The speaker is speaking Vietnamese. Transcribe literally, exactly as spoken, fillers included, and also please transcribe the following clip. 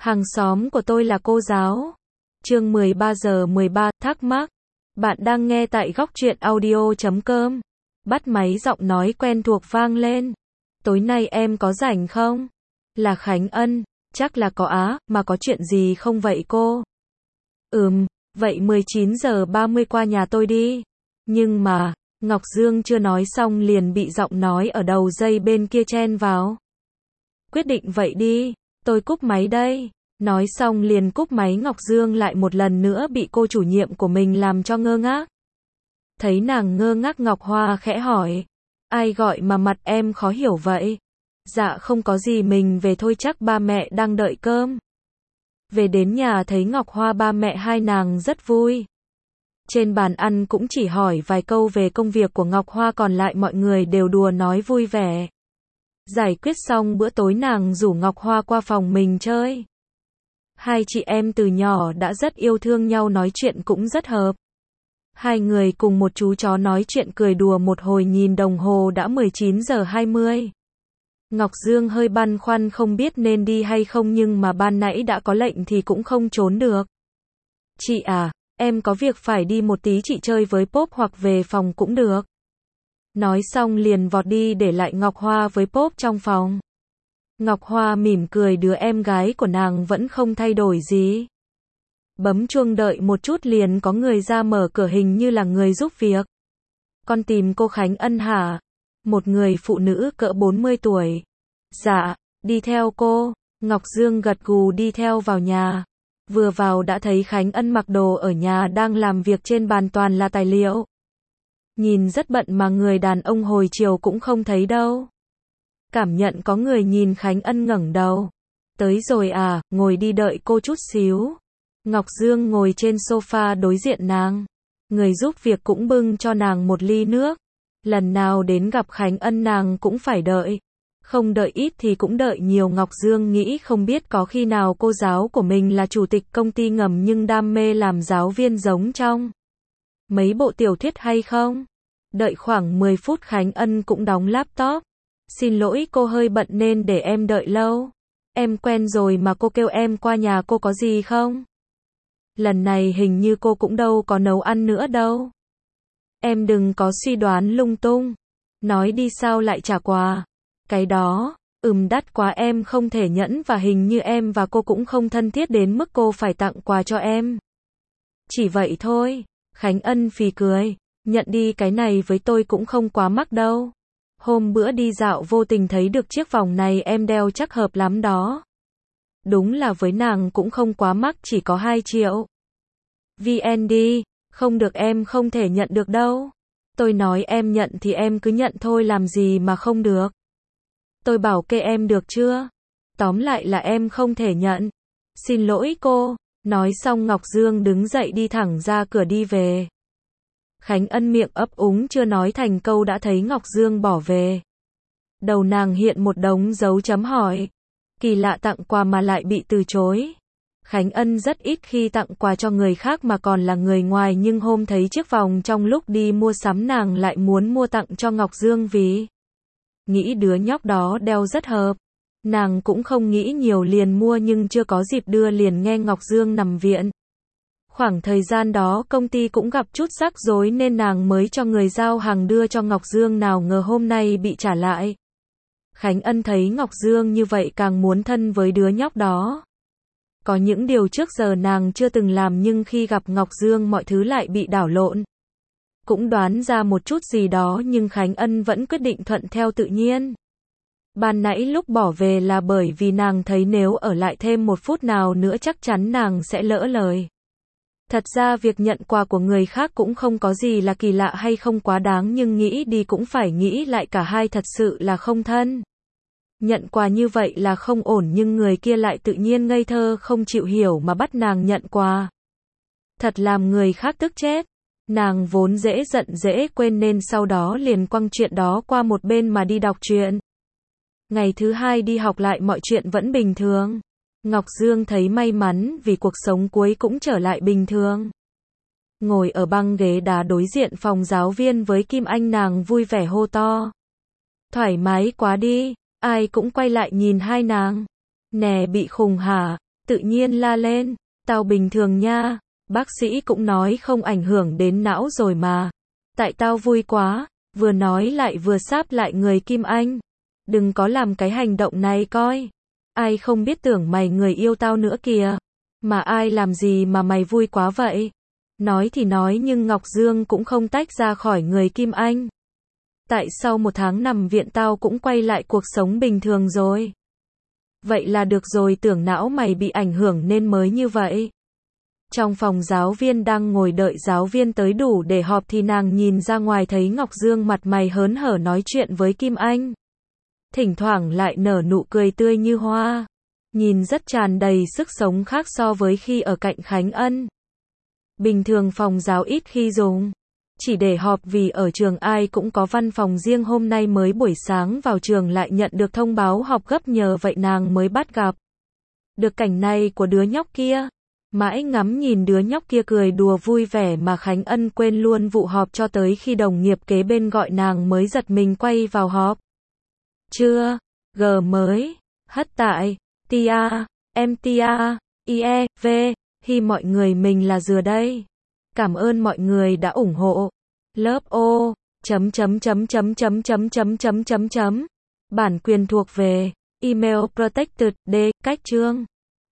Hàng xóm của tôi là cô giáo. Chương mười ba giờ mười ba, thắc mắc. Bạn đang nghe tại góc truyện audio chấm com. Bắt máy giọng nói quen thuộc vang lên. Tối nay em có rảnh không? Là Khánh Ân. Chắc là có á, mà có chuyện gì không vậy cô? Ừm, vậy mười chín giờ ba mươi qua nhà tôi đi. Nhưng mà, Ngọc Dương chưa nói xong liền bị giọng nói ở đầu dây bên kia chen vào. Quyết định vậy đi, tôi cúp máy đây. Nói xong liền cúp máy. Ngọc Dương lại một lần nữa bị cô chủ nhiệm của mình làm cho ngơ ngác. Thấy nàng ngơ ngác, Ngọc Hoa khẽ hỏi. Ai gọi mà mặt em khó hiểu vậy? Dạ không có gì, mình về thôi, chắc ba mẹ đang đợi cơm. Về đến nhà thấy Ngọc Hoa ba mẹ hai nàng rất vui. Trên bàn ăn cũng chỉ hỏi vài câu về công việc của Ngọc Hoa, còn lại mọi người đều đùa nói vui vẻ. Giải quyết xong bữa tối, nàng rủ Ngọc Hoa qua phòng mình chơi. Hai chị em từ nhỏ đã rất yêu thương nhau, nói chuyện cũng rất hợp. Hai người cùng một chú chó nói chuyện cười đùa một hồi, nhìn đồng hồ đã mười chín giờ hai mươi. Ngọc Dương hơi băn khoăn không biết nên đi hay không, nhưng mà ban nãy đã có lệnh thì cũng không trốn được. Chị à, em có việc phải đi một tí, chị chơi với Pop hoặc về phòng cũng được. Nói xong liền vọt đi để lại Ngọc Hoa với Pop trong phòng. Ngọc Hoa mỉm cười, đứa em gái của nàng vẫn không thay đổi gì. Bấm chuông đợi một chút liền có người ra mở cửa, hình như là người giúp việc. Con tìm cô Khánh Ân hả? Một người phụ nữ cỡ bốn mươi tuổi. Dạ, đi theo cô. Ngọc Dương gật gù đi theo vào nhà. Vừa vào đã thấy Khánh Ân mặc đồ ở nhà đang làm việc, trên bàn toàn là tài liệu. Nhìn rất bận mà người đàn ông hồi chiều cũng không thấy đâu. Cảm nhận có người nhìn, Khánh Ân ngẩng đầu. Tới rồi à, ngồi đi, đợi cô chút xíu. Ngọc Dương ngồi trên sofa đối diện nàng. Người giúp việc cũng bưng cho nàng một ly nước. Lần nào đến gặp Khánh Ân nàng cũng phải đợi. Không đợi ít thì cũng đợi nhiều. Ngọc Dương nghĩ không biết có khi nào cô giáo của mình là chủ tịch công ty ngầm nhưng đam mê làm giáo viên giống trong mấy bộ tiểu thuyết hay không? Đợi khoảng mười phút Khánh Ân cũng đóng laptop. Xin lỗi cô, hơi bận nên để em đợi lâu. Em quen rồi mà, cô kêu em qua nhà cô có gì không? Lần này hình như cô cũng đâu có nấu ăn nữa đâu. Em đừng có suy đoán lung tung. Nói đi sao lại trả quà? Cái đó, ừm đắt quá, em không thể nhẫn, và hình như em và cô cũng không thân thiết đến mức cô phải tặng quà cho em. Chỉ vậy thôi. Khánh Ân phì cười. Nhận đi, cái này với tôi cũng không quá mắc đâu. Hôm bữa đi dạo vô tình thấy được chiếc vòng này em đeo chắc hợp lắm đó. Đúng là với nàng cũng không quá mắc, chỉ có hai triệu. vê en đi, không được, em không thể nhận được đâu. Tôi nói em nhận thì em cứ nhận thôi, làm gì mà không được. Tôi bảo kê em được chưa? Tóm lại là em không thể nhận. Xin lỗi cô. Nói xong Ngọc Dương đứng dậy đi thẳng ra cửa đi về. Khánh Ân miệng ấp úng chưa nói thành câu đã thấy Ngọc Dương bỏ về. Đầu nàng hiện một đống dấu chấm hỏi. Kỳ lạ, tặng quà mà lại bị từ chối. Khánh Ân rất ít khi tặng quà cho người khác mà còn là người ngoài, nhưng hôm thấy chiếc vòng trong lúc đi mua sắm nàng lại muốn mua tặng cho Ngọc Dương vì nghĩ đứa nhóc đó đeo rất hợp. Nàng cũng không nghĩ nhiều liền mua, nhưng chưa có dịp đưa liền nghe Ngọc Dương nằm viện. Khoảng thời gian đó công ty cũng gặp chút rắc rối nên nàng mới cho người giao hàng đưa cho Ngọc Dương, nào ngờ hôm nay bị trả lại. Khánh Ân thấy Ngọc Dương như vậy càng muốn thân với đứa nhóc đó. Có những điều trước giờ nàng chưa từng làm, nhưng khi gặp Ngọc Dương mọi thứ lại bị đảo lộn. Cũng đoán ra một chút gì đó, nhưng Khánh Ân vẫn quyết định thuận theo tự nhiên. Ban nãy lúc bỏ về là bởi vì nàng thấy nếu ở lại thêm một phút nào nữa chắc chắn nàng sẽ lỡ lời. Thật ra việc nhận quà của người khác cũng không có gì là kỳ lạ hay không quá đáng, nhưng nghĩ đi cũng phải nghĩ lại, cả hai thật sự là không thân. Nhận quà như vậy là không ổn, nhưng người kia lại tự nhiên ngây thơ không chịu hiểu mà bắt nàng nhận quà. Thật làm người khác tức chết. Nàng vốn dễ giận dễ quên nên sau đó liền quăng chuyện đó qua một bên mà đi đọc truyện. Ngày thứ hai đi học lại mọi chuyện vẫn bình thường. Ngọc Dương thấy may mắn vì cuộc sống cuối cũng trở lại bình thường. Ngồi ở băng ghế đá đối diện phòng giáo viên với Kim Anh, nàng vui vẻ hô to. Thoải mái quá đi, ai cũng quay lại nhìn hai nàng. Nè, bị khùng hả? Tự nhiên la lên, tao bình thường nha, bác sĩ cũng nói không ảnh hưởng đến não rồi mà. Tại tao vui quá, vừa nói lại vừa sáp lại người Kim Anh. Đừng có làm cái hành động này coi. Ai không biết tưởng mày người yêu tao nữa kìa. Mà ai làm gì mà mày vui quá vậy? Nói thì nói nhưng Ngọc Dương cũng không tách ra khỏi người Kim Anh. Tại sau một tháng nằm viện tao cũng quay lại cuộc sống bình thường rồi. Vậy là được rồi, tưởng não mày bị ảnh hưởng nên mới như vậy. Trong phòng giáo viên đang ngồi đợi giáo viên tới đủ để họp thì nàng nhìn ra ngoài thấy Ngọc Dương mặt mày hớn hở nói chuyện với Kim Anh. Thỉnh thoảng lại nở nụ cười tươi như hoa. Nhìn rất tràn đầy sức sống khác so với khi ở cạnh Khánh Ân. Bình thường phòng giáo ít khi dùng. Chỉ để họp vì ở trường ai cũng có văn phòng riêng, hôm nay mới buổi sáng vào trường lại nhận được thông báo họp gấp, nhờ vậy nàng mới bắt gặp được cảnh này của đứa nhóc kia. Mãi ngắm nhìn đứa nhóc kia cười đùa vui vẻ mà Khánh Ân quên luôn vụ họp, cho tới khi đồng nghiệp kế bên gọi nàng mới giật mình quay vào họp. Chưa, G mới, hất tại, tia, em tia, ie, v, hi mọi người, mình là Dừa đây. Cảm ơn mọi người đã ủng hộ. Lớp O, chấm chấm chấm chấm chấm chấm chấm chấm chấm chấm. Bản quyền thuộc về Email Protected D, cách chương.